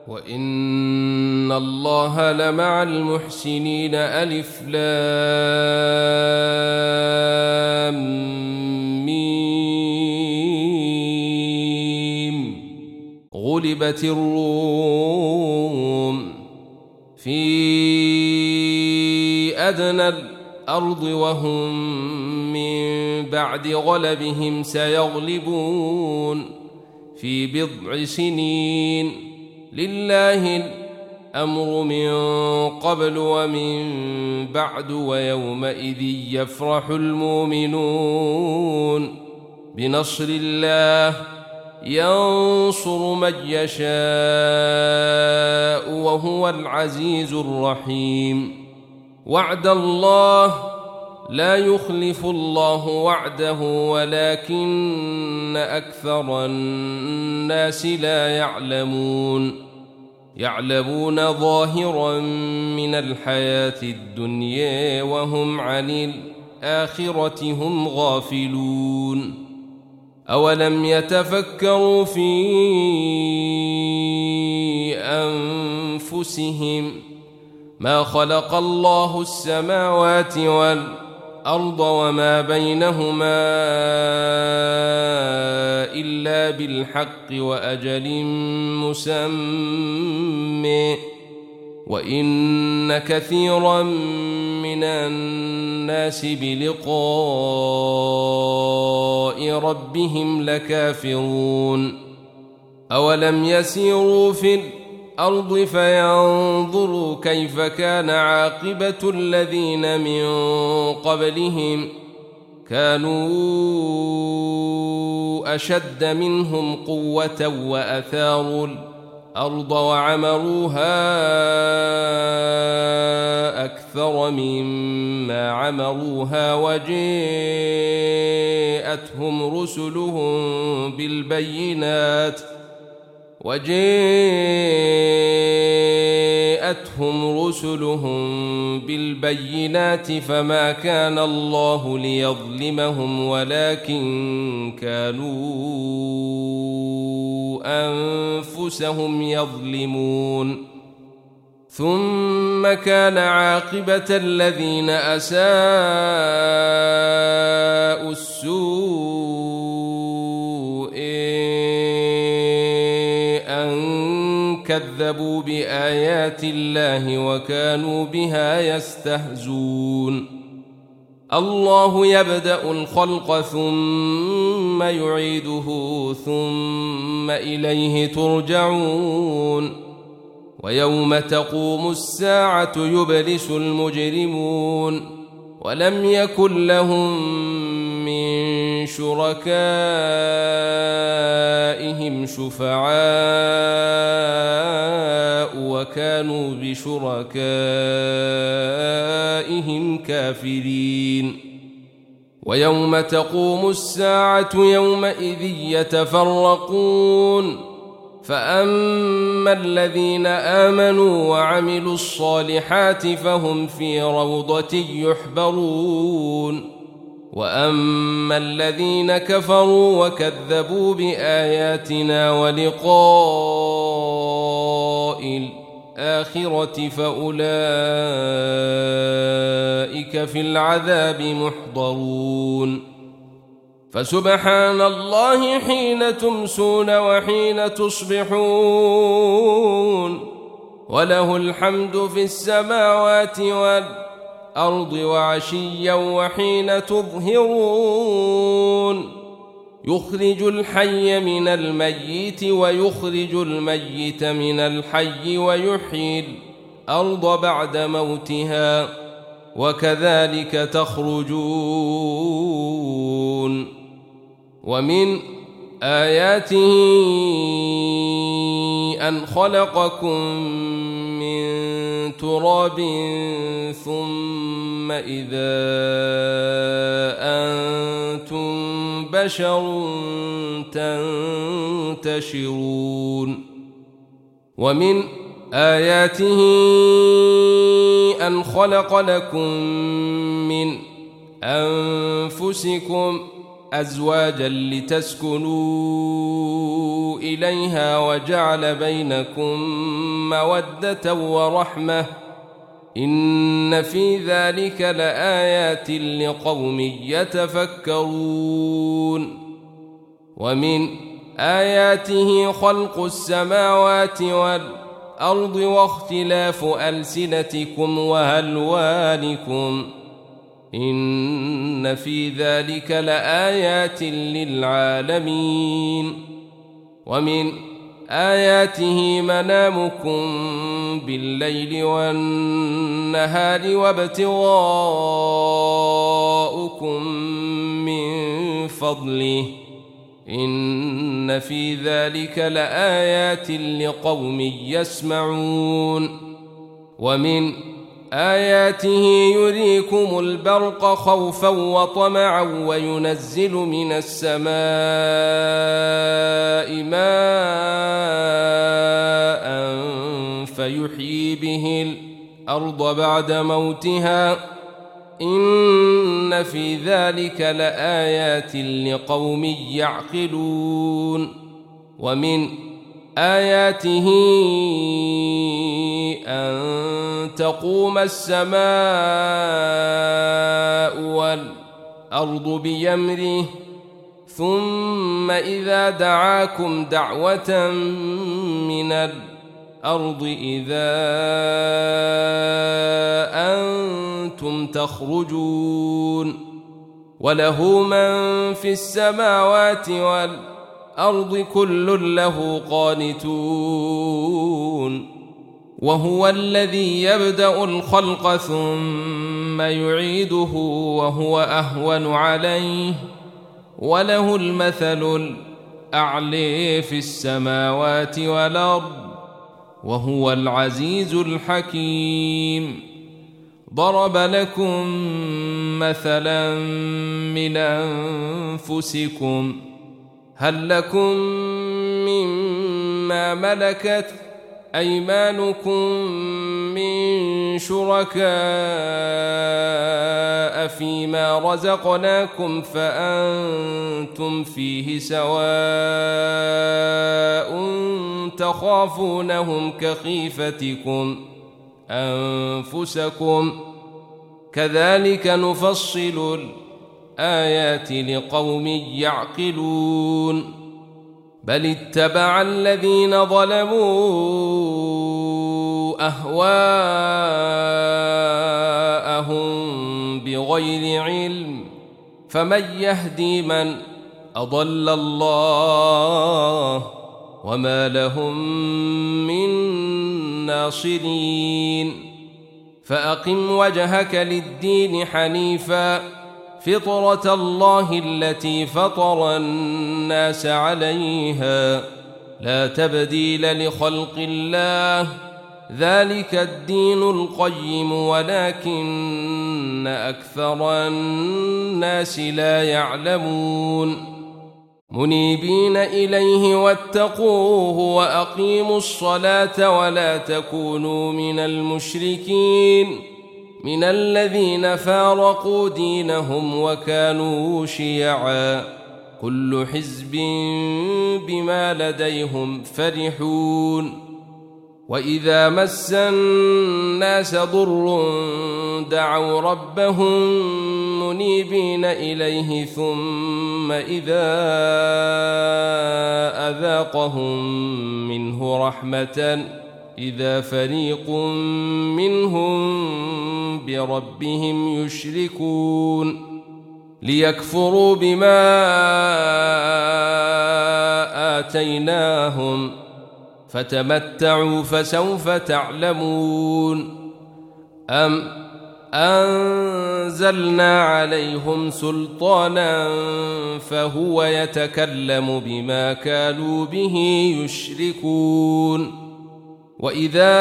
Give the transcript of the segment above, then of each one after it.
وإن الله لمع المحسنين. ألف لام ميم. غلبت الروم في أدنى الأرض وهم من بعد غلبهم سيغلبون في بضع سنين. لله الأمر من قبل ومن بعد ويومئذ يفرح المؤمنون بنصر الله ينصر من يشاء وهو العزيز الرحيم. وعد الله لا يخلف الله وعده ولكن أكثر الناس لا يعلمون ظاهرا من الحياة الدنيا وهم عن الآخرة هم غافلون. أولم يتفكروا في أنفسهم ما خلق الله السماوات والأرض وما بينهما إلا بالحق وأجل مسمى وإن كثيرا من الناس بلقاء ربهم لكافرون. أولم يسيروا في الأرض فينظروا كيف كان عاقبة الذين من قبلهم كانوا أشد منهم قوة وأثاروا الأرض وعمروها أكثر مما عمروها وجاءتهم رسلهم بالبينات فما كان الله ليظلمهم ولكن كانوا أنفسهم يظلمون. ثم كان عاقبة الذين أساءوا السوء أن كذبوا بآيات الله وكانوا بها يستهزون. الله يبدأ الخلق ثم يعيده ثم إليه ترجعون. ويوم تقوم الساعة يبلس المجرمون ولم يكن لهم من شركائهم شفعاء وكانوا بشركائهم كافرين. ويوم تقوم الساعة يومئذ يتفرقون فأما الذين آمنوا وعملوا الصالحات فهم في روضة يحبرون وأما الذين كفروا وكذبوا بآياتنا ولقاء الآخرة فأولئك في العذاب محضرون. فسبحان الله حين تمسون وحين تصبحون وله الحمد في السماوات والأرض وعشيا وحين تظهرون. يخرج الحي من الميت ويخرج الميت من الحي ويحيي الأرض بعد موتها وكذلك تخرجون. ومن آياته أن خلقكم من تراب ثم إذا أنتم بشر تنتشرون. ومن آياته أن خلق لكم من أنفسكم أزواجا لتسكنوا إليها وجعل بينكم مودة ورحمة إن في ذلك لآيات لقوم يتفكرون. ومن آياته خلق السماوات والأرض واختلاف ألسنتكم وألوانكم إن في ذلك لآيات للعالمين. ومن آياته منامكم بالليل والنهار وابتغاؤكم من فضله إن في ذلك لآيات لقوم يسمعون. ومن آياته يريكم البرق خوفا وطمعا وينزل من السماء ماء فيحيي به الأرض بعد موتها إن في ذلك لآيات لقوم يعقلون. ومن آياته أن تقوم السماء والأرض بأمره ثم إذا دعاكم دعوة من الأرض إذا أنتم تخرجون. وله من في السماوات والأرض كل له قانتون. وهو الذي يبدأ الخلق ثم يعيده وهو أهون عليه وله المثل الأعلى في السماوات والأرض وهو العزيز الحكيم. ضرب لكم مثلا من أنفسكم هل لكم مما ملكت أيمانكم من شركاء فيما رزقناكم فأنتم فيه سواء تخافونهم كخيفتكم أنفسكم كذلك نفصل الآيات لقوم يعقلون. بل اتبع الذين ظلموا أهواءهم بغير علم فمن يهدي من أضل الله وما لهم من ناصرين. فأقم وجهك للدين حنيفا فطرة الله التي فطر الناس عليها لا تبديل لخلق الله ذلك الدين القيم ولكن أكثر الناس لا يعلمون. منيبين إليه واتقوه وأقيموا الصلاة ولا تكونوا من المشركين من الذين فارقوا دينهم وكانوا شيعا كل حزب بما لديهم فرحون. وإذا مس الناس ضر دعوا ربهم منيبين إليه ثم إذا أذاقهم منه رحمة إذا فريق منهم بربهم يشركون ليكفروا بما آتيناهم فتمتعوا فسوف تعلمون. أم أنزلنا عليهم سلطانا فهو يتكلم بما كانوا به يشركون. وإذا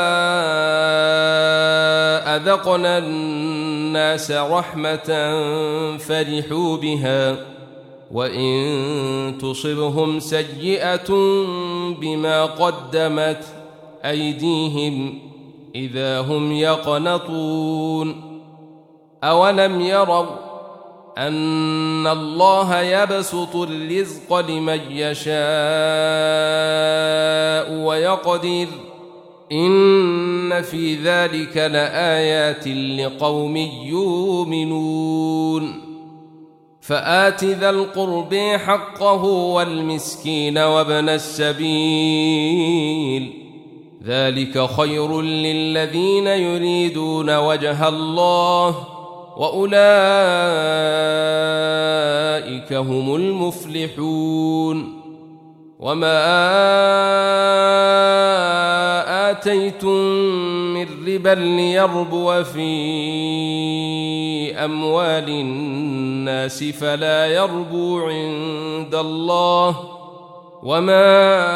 أذقنا الناس رحمة فرحوا بها وإن تصبهم سيئة بما قدمت أيديهم إذا هم يقنطون. أولم يروا أن الله يبسط الرزق لمن يشاء ويقدر إن في ذلك لآيات لقوم يؤمنون فآت ذا القرب حقه والمسكين وابن السبيل ذلك خير للذين يريدون وجه الله وأولئك هم المفلحون وما آتيتم من ربا ليربو في أموال الناس فلا يربو عند الله وما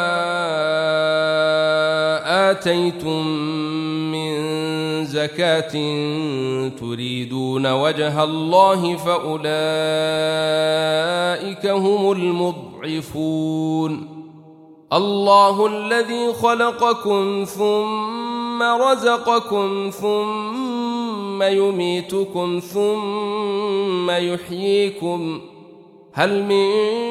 آتيتم من زكاة تريدون وجه الله فأولئك هم المضعفون الله الذي خلقكم ثم رزقكم ثم يميتكم ثم يحييكم هل من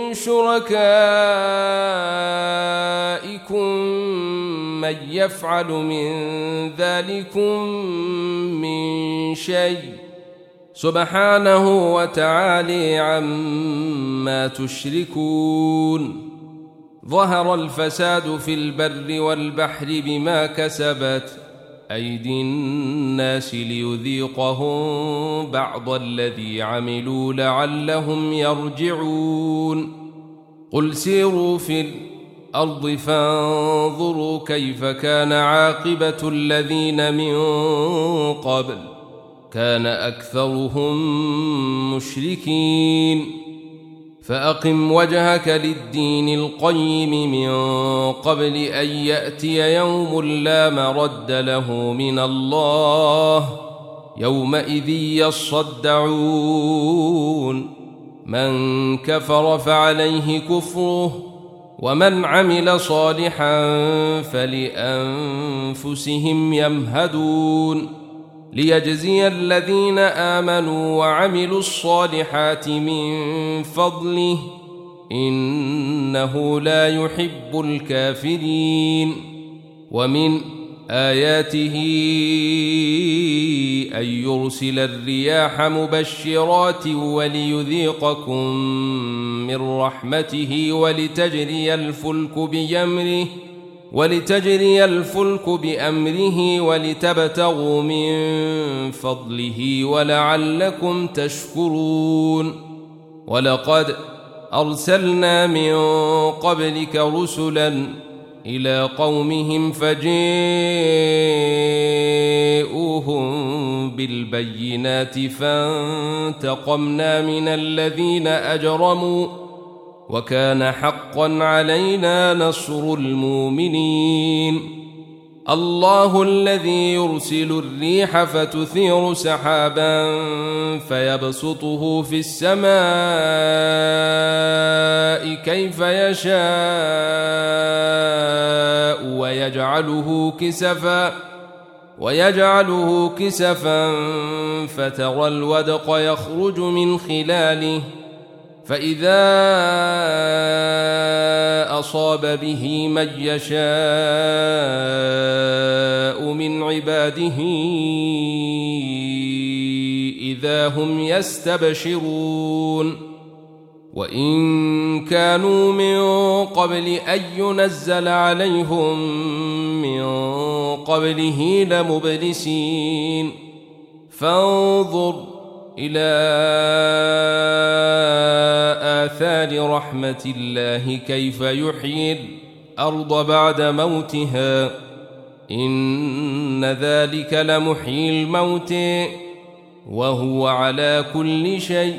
شركائكم من يفعل من ذلكم من شيء سبحانه وتعالى عما تشركون ظهر الفساد في البر والبحر بما كسبت أيدي الناس ليذيقهم بعض الذي عملوا لعلهم يرجعون قل سيروا في الأرض فانظروا كيف كان عاقبة الذين من قبل كان أكثرهم مشركين فأقم وجهك للدين القيم من قبل أن يأتي يوم لا مرد له من الله يومئذ يصدعون من كفر فعليه كفره ومن عمل صالحا فلأنفسهم يمهدون ليجزي الذين آمنوا وعملوا الصالحات من فضله إنه لا يحب الكافرين ومن آياته أن يرسل الرياح مبشرات وليذيقكم من رحمته ولتجري الفلك بأمره ولتبتغوا من فضله ولعلكم تشكرون ولقد أرسلنا من قبلك رسلا إلى قومهم فجاءوهم بالبينات فانتقمنا من الذين أجرموا وكان حقا علينا نصر المؤمنين الله الذي يرسل الريح فتثير سحابا فيبسطه في السماء كيف يشاء ويجعله كسفا فترى الودق يخرج من خلاله فإذا أصاب به من يشاء من عباده إذا هم يستبشرون وإن كانوا من قبل أن ينزل عليهم من قبله لمبلسين فانظر إلى آثار رحمة الله كيف يحيي الأرض بعد موتها إن ذلك لمحيي الموت وهو على كل شيء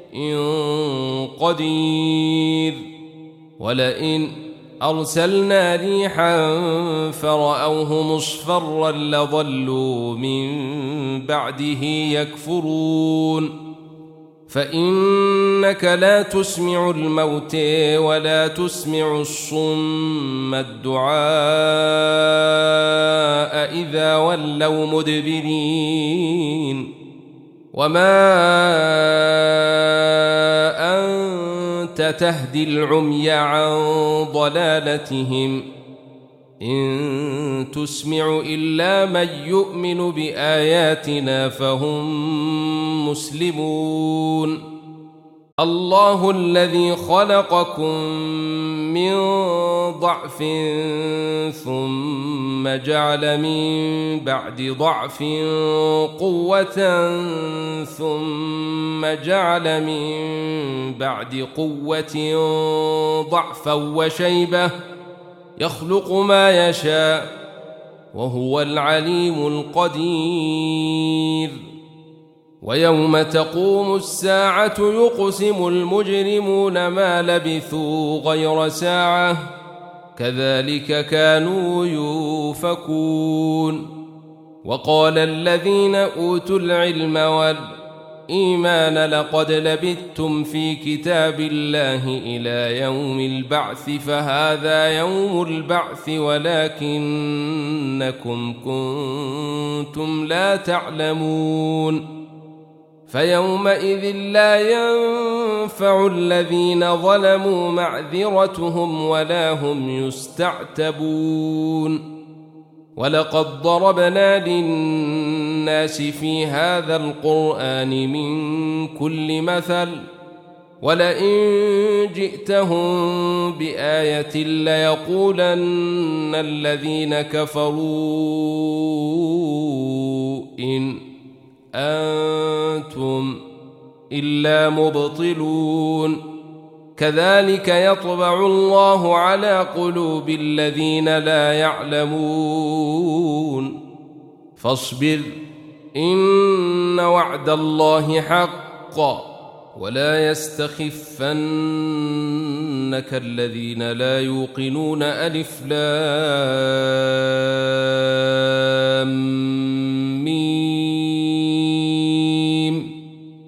قدير ولئن أرسلنا ريحا فرأوه مصفرا لظلوا من بعده يكفرون فإنك لا تسمع الموت ولا تسمع الصم الدعاء إذا ولوا مدبرين وما كنت تهدي العمي عن ضلالتهم إن تسمع إلا من يؤمن بآياتنا فهم مسلمون الله الذي خلقكم من ضعف ثم جعل من بعد ضعف قوة ثم جعل من بعد قوة ضعفا وشيبة يخلق ما يشاء وهو العليم القدير ويوم تقوم الساعة يقسم المجرمون ما لبثوا غير ساعة كذلك كانوا يؤفكون وقال الذين أوتوا العلم والإيمان لقد لبثتم في كتاب الله إلى يوم البعث فهذا يوم البعث ولكنكم كنتم لا تعلمون فيومئذ لا ينفع الذين ظلموا معذرتهم ولا هم يستعتبون ولقد ضربنا للناس في هذا القرآن من كل مثل ولئن جئتهم بآية ليقولن الذين كفروا إن أنتم إلا مبطلون كذلك يطبع الله على قلوب الذين لا يعلمون فاصبر إن وعد الله حق ولا يستخفنك الذين لا يوقنون ألف لام